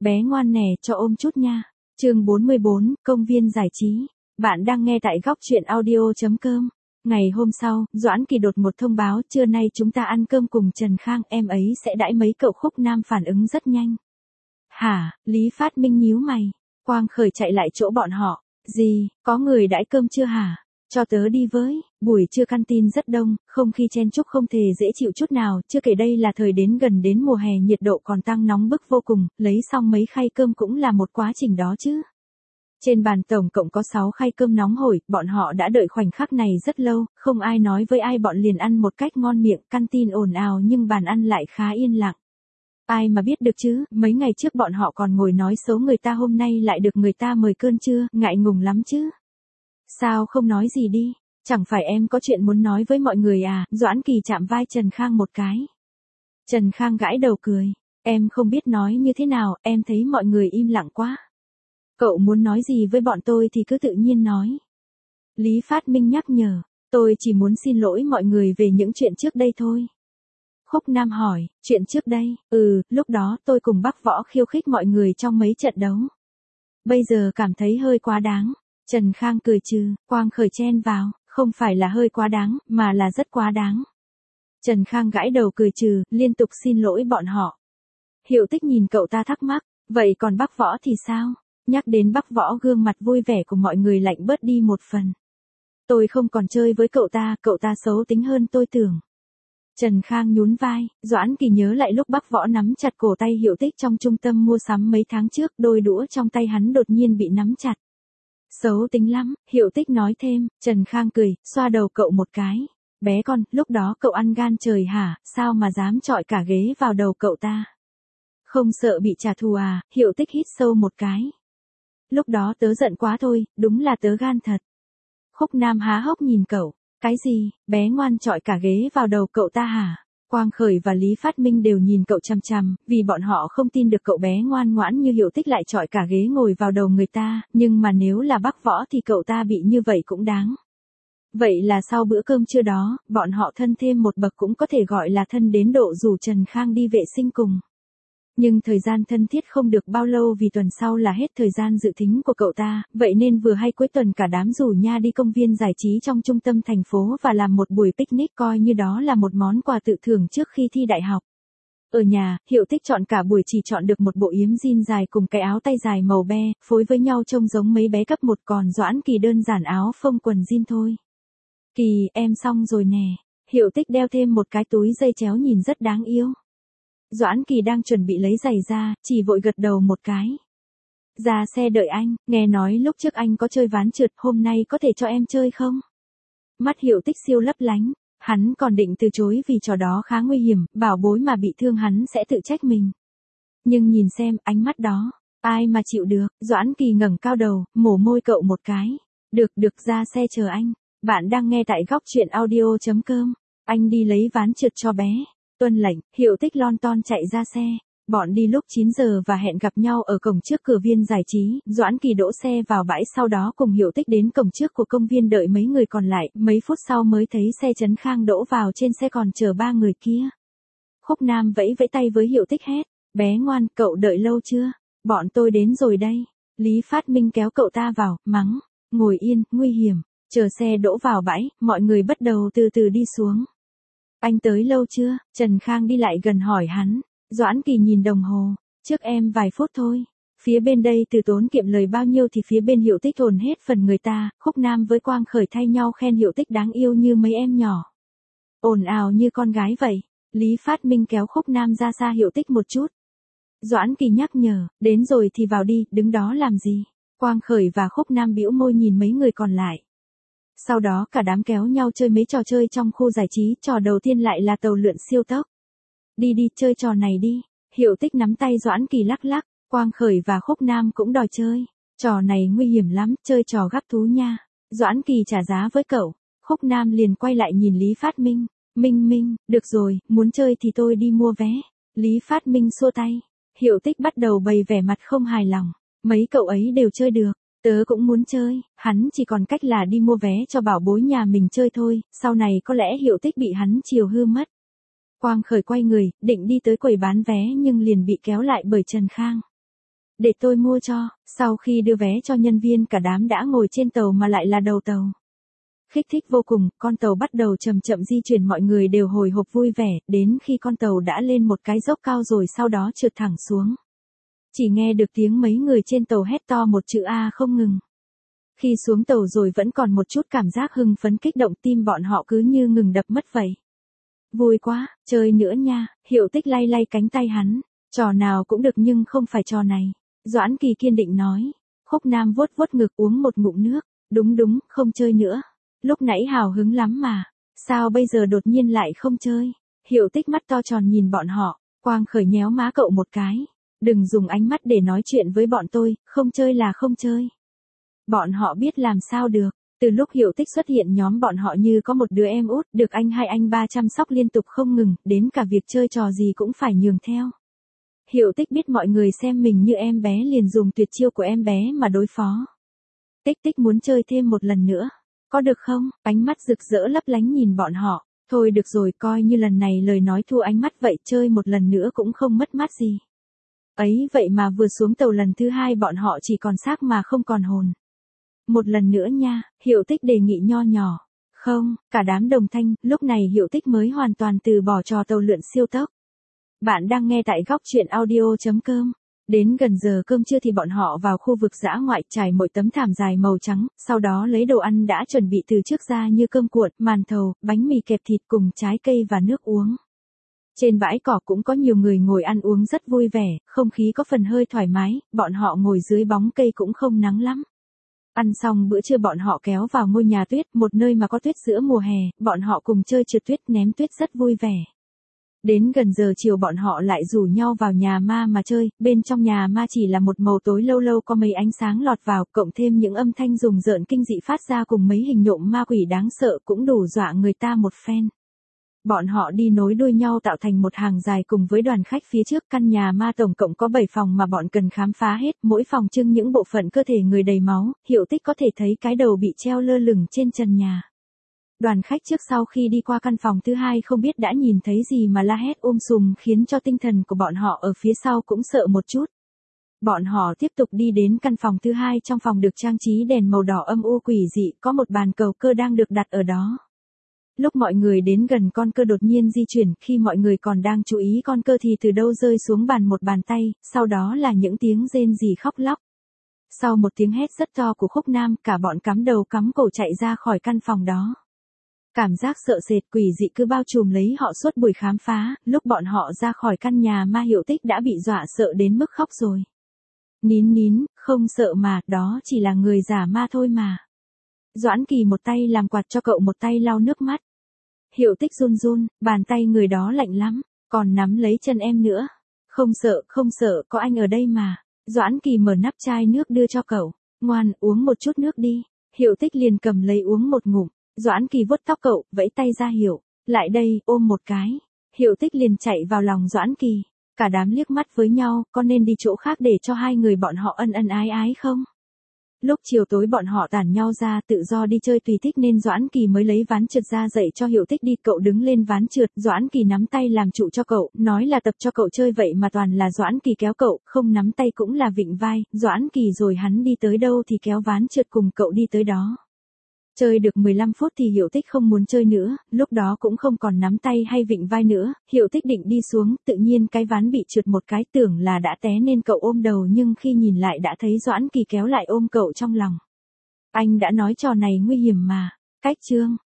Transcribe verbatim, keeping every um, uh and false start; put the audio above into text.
bé ngoan nè, cho ôm chút nha. Chương bốn mươi bốn, công viên giải trí. Bạn đang nghe tại góc truyện audio chấm com. Ngày hôm sau, Doãn Kỳ đột một thông báo, trưa nay chúng ta ăn cơm cùng Trần Khang, em ấy sẽ đãi mấy cậu. Khúc Nam phản ứng rất nhanh. Hả? Lý Phát Minh nhíu mày. Quang Khởi chạy lại chỗ bọn họ. Gì, có người đãi cơm chưa hả? Cho tớ đi với. Buổi trưa canteen rất đông, không khí chen chúc không thể dễ chịu chút nào, chưa kể đây là thời đến gần đến mùa hè, nhiệt độ còn tăng nóng bức vô cùng, lấy xong mấy khay cơm cũng là một quá trình đó chứ. Trên bàn tổng cộng có sáu khay cơm nóng hổi, bọn họ đã đợi khoảnh khắc này rất lâu, không ai nói với ai, bọn liền ăn một cách ngon miệng, canteen ồn ào nhưng bàn ăn lại khá yên lặng. Ai mà biết được chứ, mấy ngày trước bọn họ còn ngồi nói xấu người ta, hôm nay lại được người ta mời cơm trưa, ngại ngùng lắm chứ. Sao không nói gì đi, chẳng phải em có chuyện muốn nói với mọi người à? Doãn Kỳ chạm vai Trần Khang một cái. Trần Khang gãi đầu cười, em không biết nói như thế nào, em thấy mọi người im lặng quá. Cậu muốn nói gì với bọn tôi thì cứ tự nhiên nói. Lý Phát Minh nhắc nhở, tôi chỉ muốn xin lỗi mọi người về những chuyện trước đây thôi. Khúc Nam hỏi, chuyện trước đây? Ừ, lúc đó tôi cùng Bắc Võ khiêu khích mọi người trong mấy trận đấu. Bây giờ cảm thấy hơi quá đáng. Trần Khang cười trừ, Quang Khởi chen vào, không phải là hơi quá đáng, mà là rất quá đáng. Trần Khang gãi đầu cười trừ, liên tục xin lỗi bọn họ. Hiệu Tích nhìn cậu ta thắc mắc, vậy còn Bắc Võ thì sao? Nhắc đến Bắc Võ, gương mặt vui vẻ của mọi người lạnh bớt đi một phần. Tôi không còn chơi với cậu ta, cậu ta xấu tính hơn tôi tưởng. Trần Khang nhún vai, Doãn Kỳ nhớ lại lúc Bắc Võ nắm chặt cổ tay Hiệu Tích trong trung tâm mua sắm mấy tháng trước, đôi đũa trong tay hắn đột nhiên bị nắm chặt. Xấu tính lắm, Hiệu Tích nói thêm. Trần Khang cười, xoa đầu cậu một cái. Bé con, lúc đó cậu ăn gan trời hả, sao mà dám chọi cả ghế vào đầu cậu ta? Không sợ bị trả thù à? Hiệu Tích hít sâu một cái. Lúc đó tớ giận quá thôi, đúng là tớ gan thật. Khúc Nam há hốc nhìn cậu. Cái gì, bé ngoan chọi cả ghế vào đầu cậu ta hả? Quang Khởi và Lý Phát Minh đều nhìn cậu chằm chằm, vì bọn họ không tin được cậu bé ngoan ngoãn như Hiệu Tích lại chọi cả ghế ngồi vào đầu người ta, nhưng mà nếu là Bắc Võ thì cậu ta bị như vậy cũng đáng. Vậy là sau bữa cơm trưa đó, bọn họ thân thêm một bậc, cũng có thể gọi là thân đến độ rủ Trần Khang đi vệ sinh cùng. Nhưng thời gian thân thiết không được bao lâu, vì tuần sau là hết thời gian dự tính của cậu ta, vậy nên vừa hay cuối tuần cả đám rủ nha đi công viên giải trí trong trung tâm thành phố và làm một buổi picnic, coi như đó là một món quà tự thưởng trước khi thi đại học. Ở nhà, Hiệu Tích chọn cả buổi chỉ chọn được một bộ yếm jean dài cùng cái áo tay dài màu be, phối với nhau trông giống mấy bé cấp một, còn Doãn Kỳ đơn giản áo phông quần jean thôi. Kỳ, em xong rồi nè. Hiệu Tích đeo thêm một cái túi dây chéo nhìn rất đáng yêu. Doãn Kỳ đang chuẩn bị lấy giày ra, chỉ vội gật đầu một cái. Ra xe đợi anh, nghe nói lúc trước anh có chơi ván trượt, hôm nay có thể cho em chơi không? Mắt Hiệu Tích siêu lấp lánh, hắn còn định từ chối vì trò đó khá nguy hiểm, bảo bối mà bị thương hắn sẽ tự trách mình. Nhưng nhìn xem, ánh mắt đó, ai mà chịu được? Doãn Kỳ ngẩng cao đầu, mổ môi cậu một cái. Được, được, ra xe chờ anh. Bạn đang nghe tại góc truyện audio chấm com. Anh đi lấy ván trượt cho bé. Tuân lệnh, Hiệu Tích lon ton chạy ra xe. Bọn đi lúc chín giờ và hẹn gặp nhau ở cổng trước cửa viên giải trí. Doãn Kỳ đỗ xe vào bãi, sau đó cùng Hiệu Tích đến cổng trước của công viên đợi mấy người còn lại. Mấy phút sau mới thấy xe Trấn Khang đỗ vào, trên xe còn chờ ba người kia. Khúc Nam vẫy vẫy tay với Hiệu Tích hét. Bé ngoan, cậu đợi lâu chưa? Bọn tôi đến rồi đây. Lý Phát Minh kéo cậu ta vào, mắng. Ngồi yên, nguy hiểm. Chờ xe đỗ vào bãi, mọi người bắt đầu từ từ đi xuống. Anh tới lâu chưa? Trần Khang đi lại gần hỏi hắn. Doãn Kỳ nhìn đồng hồ. Trước em vài phút thôi. Phía bên đây từ tốn kiệm lời bao nhiêu thì phía bên Hiệu Tích hồn hết phần người ta. Khúc Nam với Quang Khởi thay nhau khen Hiệu Tích đáng yêu như mấy em nhỏ. Ồn ào như con gái vậy. Lý Phát Minh kéo Khúc Nam ra xa Hiệu Tích một chút. Doãn Kỳ nhắc nhở, đến rồi thì vào đi, đứng đó làm gì? Quang Khởi và Khúc Nam bĩu môi nhìn mấy người còn lại. Sau đó cả đám kéo nhau chơi mấy trò chơi trong khu giải trí, trò đầu tiên lại là tàu lượn siêu tốc. Đi đi, chơi trò này đi. Hiệu Tích nắm tay Doãn Kỳ lắc lắc, Quang Khởi và Khúc Nam cũng đòi chơi. Trò này nguy hiểm lắm, chơi trò gắp thú nha. Doãn Kỳ trả giá với cậu. Khúc Nam liền quay lại nhìn Lý Phát Minh. Minh Minh, được rồi, muốn chơi thì tôi đi mua vé. Lý Phát Minh xua tay. Hiệu Tích bắt đầu bày vẻ mặt không hài lòng. Mấy cậu ấy đều chơi được. Tớ cũng muốn chơi, hắn chỉ còn cách là đi mua vé cho bảo bối nhà mình chơi thôi, sau này có lẽ Hiệu Tích bị hắn chiều hư mất. Quang Khởi quay người, định đi tới quầy bán vé nhưng liền bị kéo lại bởi Trần Khang. Để tôi mua cho. Sau khi đưa vé cho nhân viên, cả đám đã ngồi trên tàu mà lại là đầu tàu. Kích thích vô cùng, con tàu bắt đầu chậm chậm di chuyển, mọi người đều hồi hộp vui vẻ, đến khi con tàu đã lên một cái dốc cao rồi sau đó trượt thẳng xuống. Chỉ nghe được tiếng mấy người trên tàu hét to một chữ A không ngừng. Khi xuống tàu rồi vẫn còn một chút cảm giác hưng phấn kích động, tim bọn họ cứ như ngừng đập mất vậy. Vui quá, chơi nữa nha. Hiệu Tích lay lay cánh tay hắn. Trò nào cũng được nhưng không phải trò này. Doãn Kỳ kiên định nói. Khúc Nam vuốt vuốt ngực uống một ngụm nước. Đúng đúng, không chơi nữa. Lúc nãy hào hứng lắm mà. Sao bây giờ đột nhiên lại không chơi? Hiệu Tích mắt to tròn nhìn bọn họ. Quang Khởi nhéo má cậu một cái. Đừng dùng ánh mắt để nói chuyện với bọn tôi, không chơi là không chơi. Bọn họ biết làm sao được. Từ lúc Hiệu Tích xuất hiện, nhóm bọn họ như có một đứa em út, được anh hai anh ba chăm sóc liên tục không ngừng, đến cả việc chơi trò gì cũng phải nhường theo. Hiệu Tích biết mọi người xem mình như em bé liền dùng tuyệt chiêu của em bé mà đối phó. Tích Tích muốn chơi thêm một lần nữa. Có được không? Ánh mắt rực rỡ lấp lánh nhìn bọn họ. Thôi được rồi, coi như lần này lời nói thua ánh mắt vậy, chơi một lần nữa cũng không mất mát gì. Ấy vậy mà vừa xuống tàu lần thứ hai bọn họ chỉ còn xác mà không còn hồn. Một lần nữa nha, Hiệu Tích đề nghị nho nhỏ. Không, cả đám đồng thanh, lúc này Hiệu Tích mới hoàn toàn từ bỏ trò tàu lượn siêu tốc. Bạn đang nghe tại góc truyện audio chấm com. Đến gần giờ cơm trưa thì bọn họ vào khu vực dã ngoại trải một tấm thảm dài màu trắng, sau đó lấy đồ ăn đã chuẩn bị từ trước ra như cơm cuộn, màn thầu, bánh mì kẹp thịt cùng trái cây và nước uống. Trên bãi cỏ cũng có nhiều người ngồi ăn uống rất vui vẻ, không khí có phần hơi thoải mái, bọn họ ngồi dưới bóng cây cũng không nắng lắm. Ăn xong bữa trưa bọn họ kéo vào ngôi nhà tuyết, một nơi mà có tuyết giữa mùa hè, bọn họ cùng chơi trượt tuyết ném tuyết rất vui vẻ. Đến gần giờ chiều bọn họ lại rủ nhau vào nhà ma mà chơi, bên trong nhà ma chỉ là một màu tối, lâu lâu có mấy ánh sáng lọt vào, cộng thêm những âm thanh rùng rợn kinh dị phát ra cùng mấy hình nhộm ma quỷ đáng sợ cũng đủ dọa người ta một phen. Bọn họ đi nối đuôi nhau tạo thành một hàng dài cùng với đoàn khách phía trước. Căn nhà ma tổng cộng có bảy phòng mà bọn cần khám phá hết, mỗi phòng trưng những bộ phận cơ thể người đầy máu, Hiệu Tích có thể thấy cái đầu bị treo lơ lửng trên trần nhà. Đoàn khách trước sau khi đi qua căn phòng thứ hai không biết đã nhìn thấy gì mà la hét um sùm, khiến cho tinh thần của bọn họ ở phía sau cũng sợ một chút. Bọn họ tiếp tục đi đến căn phòng thứ hai, trong phòng được trang trí đèn màu đỏ âm u quỷ dị, có một bàn cầu cơ đang được đặt ở đó. Lúc mọi người đến gần, con cơ đột nhiên di chuyển, khi mọi người còn đang chú ý con cơ thì từ đâu rơi xuống bàn một bàn tay, sau đó là những tiếng rên rỉ khóc lóc. Sau một tiếng hét rất to của Khúc Nam, cả bọn cắm đầu cắm cổ chạy ra khỏi căn phòng đó. Cảm giác sợ sệt quỷ dị cứ bao trùm lấy họ suốt buổi khám phá, lúc bọn họ ra khỏi căn nhà ma Hiệu Tích đã bị dọa sợ đến mức khóc rồi. Nín nín, không sợ mà, đó chỉ là người giả ma thôi mà. Doãn Kỳ một tay làm quạt cho cậu, một tay lau nước mắt. Hiệu Tích run run, bàn tay người đó lạnh lắm, còn nắm lấy chân em nữa. Không sợ, không sợ, có anh ở đây mà. Doãn Kỳ mở nắp chai nước đưa cho cậu. Ngoan, uống một chút nước đi. Hiệu Tích liền cầm lấy uống một ngụm. Doãn Kỳ vuốt tóc cậu, vẫy tay ra hiệu. Lại đây, ôm một cái. Hiệu Tích liền chạy vào lòng Doãn Kỳ. Cả đám liếc mắt với nhau, có nên đi chỗ khác để cho hai người bọn họ ân ân ái ái không? Lúc chiều tối bọn họ tản nhau ra tự do đi chơi tùy thích nên Doãn Kỳ mới lấy ván trượt ra dạy cho Hiệu Tích đi. Cậu đứng lên ván trượt, Doãn Kỳ nắm tay làm trụ cho cậu, nói là tập cho cậu chơi vậy mà toàn là Doãn Kỳ kéo cậu, không nắm tay cũng là vịn vai, Doãn Kỳ rồi hắn đi tới đâu thì kéo ván trượt cùng cậu đi tới đó. Chơi được mười lăm phút thì Hiệu Tích không muốn chơi nữa, lúc đó cũng không còn nắm tay hay vịn vai nữa, Hiệu Tích định đi xuống, tự nhiên cái ván bị trượt một cái, tưởng là đã té nên cậu ôm đầu, nhưng khi nhìn lại đã thấy Doãn Kỳ kéo lại ôm cậu trong lòng. Anh đã nói trò này nguy hiểm mà. Cách chương